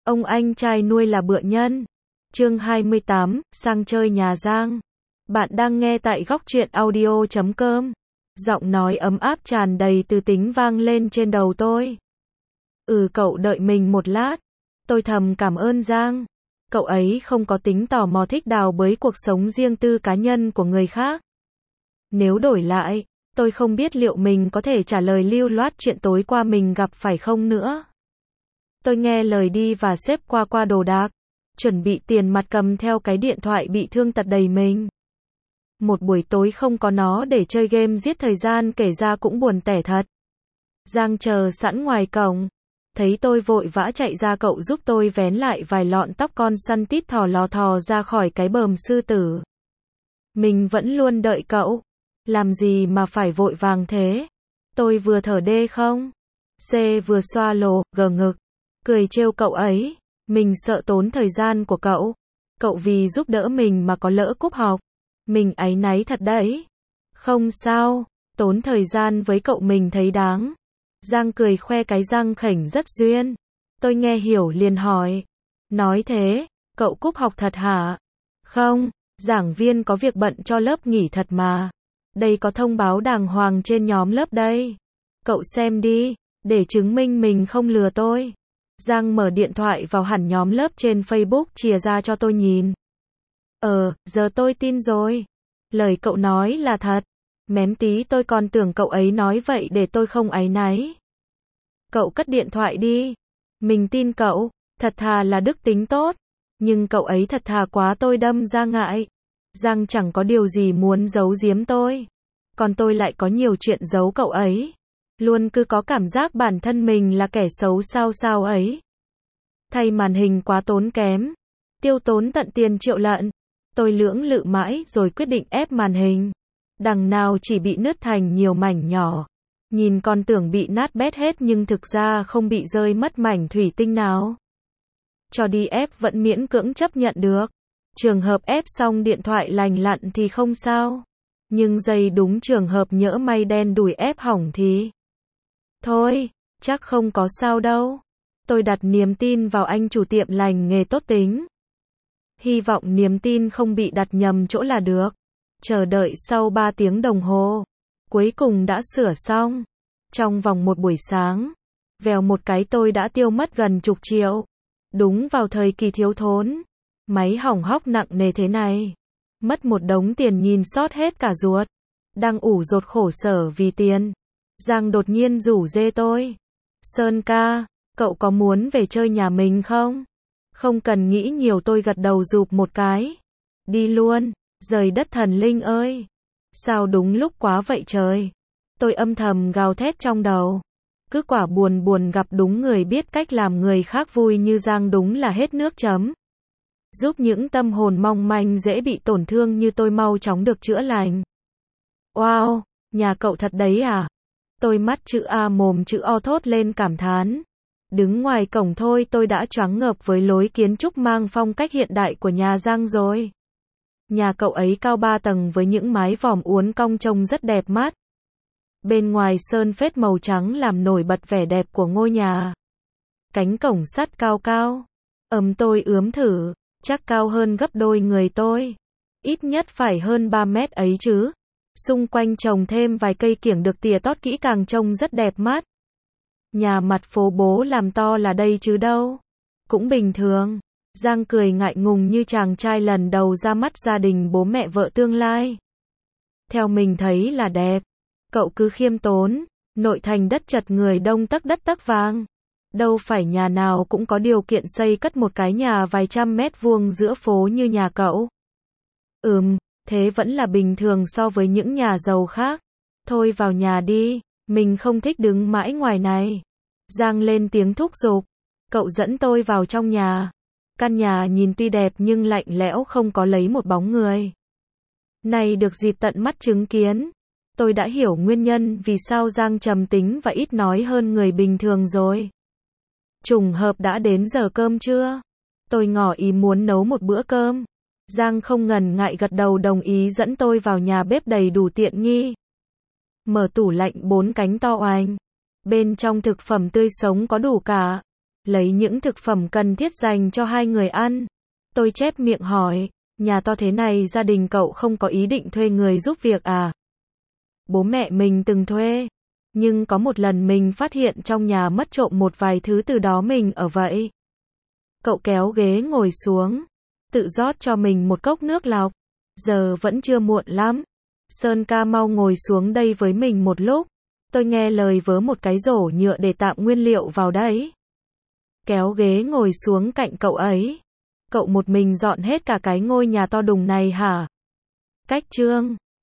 Ông anh trai nuôi là bựa nhân. Chương 28, sang chơi nhà Giang. Bạn đang nghe tại góc truyện audio.com. Giọng nói ấm áp tràn đầy từ tính vang lên trên đầu tôi. Cậu đợi mình một lát. Tôi thầm cảm ơn Giang. Cậu ấy không có tính tò mò thích đào bới cuộc sống riêng tư cá nhân của người khác. Nếu đổi lại, tôi không biết liệu mình có thể trả lời lưu loát chuyện tối qua mình gặp phải không nữa. Tôi nghe lời đi và xếp qua đồ đạc, chuẩn bị tiền mặt cầm theo cái điện thoại bị thương tật đầy mình. Một buổi tối không có nó để chơi game giết thời gian kể ra cũng buồn tẻ thật. Giang chờ sẵn ngoài cổng. Thấy tôi vội vã chạy ra cậu giúp tôi vén lại vài lọn tóc con săn tít thò lò thò ra khỏi cái bờm sư tử. Mình vẫn luôn đợi cậu. Làm gì mà phải vội vàng thế? Tôi vừa thở đê không? C vừa xoa lồ, gờ ngực. Cười trêu cậu ấy. Mình sợ tốn thời gian của cậu. Cậu vì giúp đỡ mình mà có lỡ cúp học. Mình áy náy thật đấy. Không sao, tốn thời gian với cậu mình thấy đáng. Giang cười khoe cái răng khểnh rất duyên. Tôi nghe hiểu liền hỏi. Nói thế, cậu cúp học thật hả? Không, giảng viên có việc bận cho lớp nghỉ thật mà. Đây có thông báo đàng hoàng trên nhóm lớp đây. Cậu xem đi, để chứng minh mình không lừa tôi. Giang mở điện thoại vào hẳn nhóm lớp trên Facebook chìa ra cho tôi nhìn. Giờ tôi tin rồi. Lời cậu nói là thật. Mém tí tôi còn tưởng cậu ấy nói vậy để tôi không áy náy. Cậu cất điện thoại đi. Mình tin cậu, thật thà là đức tính tốt. Nhưng cậu ấy thật thà quá tôi đâm ra ngại. Giang chẳng có điều gì muốn giấu giếm tôi. Còn tôi lại có nhiều chuyện giấu cậu ấy. Luôn cứ có cảm giác bản thân mình là kẻ xấu sao ấy. Thay màn hình quá tốn kém. Tiêu tốn tận tiền triệu lận. Tôi lưỡng lự mãi rồi quyết định ép màn hình. Đằng nào chỉ bị nứt thành nhiều mảnh nhỏ. Nhìn còn tưởng bị nát bét hết nhưng thực ra không bị rơi mất mảnh thủy tinh nào. Cho đi ép vẫn miễn cưỡng chấp nhận được. Trường hợp ép xong điện thoại lành lặn thì không sao. Nhưng giây đúng trường hợp nhỡ may đen đủi ép hỏng thì... Thôi, chắc không có sao đâu. Tôi đặt niềm tin vào anh chủ tiệm lành nghề tốt tính. Hy vọng niềm tin không bị đặt nhầm chỗ là được. Chờ đợi sau 3 tiếng đồng hồ. Cuối cùng đã sửa xong. Trong vòng một buổi sáng. Vèo một cái tôi đã tiêu mất gần chục triệu. Đúng vào thời kỳ thiếu thốn. Máy hỏng hóc nặng nề thế này. Mất một đống tiền nhìn sót hết cả ruột. Đang ủ rột khổ sở vì tiền. Giang đột nhiên rủ dê tôi. Sơn ca, cậu có muốn về chơi nhà mình không? Không cần nghĩ nhiều tôi gật đầu rụp một cái. Đi luôn, rời đất thần linh ơi. Sao đúng lúc quá vậy trời. Tôi âm thầm gào thét trong đầu. Cứ quả buồn gặp đúng người biết cách làm người khác vui như Giang đúng là hết nước chấm. Giúp những tâm hồn mong manh dễ bị tổn thương như tôi mau chóng được chữa lành. Wow, nhà cậu thật đấy à? Tôi mắt chữ A mồm chữ O thốt lên cảm thán. Đứng ngoài cổng thôi tôi đã choáng ngợp với lối kiến trúc mang phong cách hiện đại của nhà Giang rồi. Nhà cậu ấy cao 3 tầng với những mái vòm uốn cong trông rất đẹp mắt. Bên ngoài sơn phết màu trắng làm nổi bật vẻ đẹp của ngôi nhà. Cánh cổng sắt cao cao. Tôi ướm thử, chắc cao hơn gấp đôi người tôi. Ít nhất phải hơn 3 mét ấy chứ. Xung quanh trồng thêm vài cây kiểng được tỉa tót kỹ càng trông rất đẹp mắt. Nhà mặt phố bố làm to là đây chứ đâu. Cũng bình thường. Giang cười ngại ngùng như chàng trai lần đầu ra mắt gia đình bố mẹ vợ tương lai. Theo mình thấy là đẹp. Cậu cứ khiêm tốn. Nội thành đất chật người đông tấc đất tấc vàng. Đâu phải nhà nào cũng có điều kiện xây cất một cái nhà vài trăm mét vuông giữa phố như nhà cậu. Thế vẫn là bình thường so với những nhà giàu khác. Thôi vào nhà đi, mình không thích đứng mãi ngoài này. Giang lên tiếng thúc giục. Cậu dẫn tôi vào trong nhà. Căn nhà nhìn tuy đẹp nhưng lạnh lẽo không có lấy một bóng người. Này được dịp tận mắt chứng kiến. Tôi đã hiểu nguyên nhân vì sao Giang trầm tính và ít nói hơn người bình thường rồi. Trùng hợp đã đến giờ cơm trưa. Tôi ngỏ ý muốn nấu một bữa cơm. Giang không ngần ngại gật đầu đồng ý dẫn tôi vào nhà bếp đầy đủ tiện nghi. Mở tủ lạnh 4 cánh to oành. Bên trong thực phẩm tươi sống có đủ cả. lấy những thực phẩm cần thiết dành cho hai người ăn. Tôi chép miệng hỏi, nhà to thế này gia đình cậu không có ý định thuê người giúp việc à? Bố mẹ mình từng thuê, nhưng có một lần mình phát hiện trong nhà mất trộm một vài thứ từ đó mình ở vậy. Cậu kéo ghế ngồi xuống, tự rót cho mình một cốc nước lọc. Giờ vẫn chưa muộn lắm. Sơn ca mau ngồi xuống đây với mình một lúc. Tôi nghe lời vớ một cái rổ nhựa để tạm nguyên liệu vào đấy. Kéo ghế ngồi xuống cạnh cậu ấy. Cậu một mình dọn hết cả cái ngôi nhà to đùng này hả? Cách chương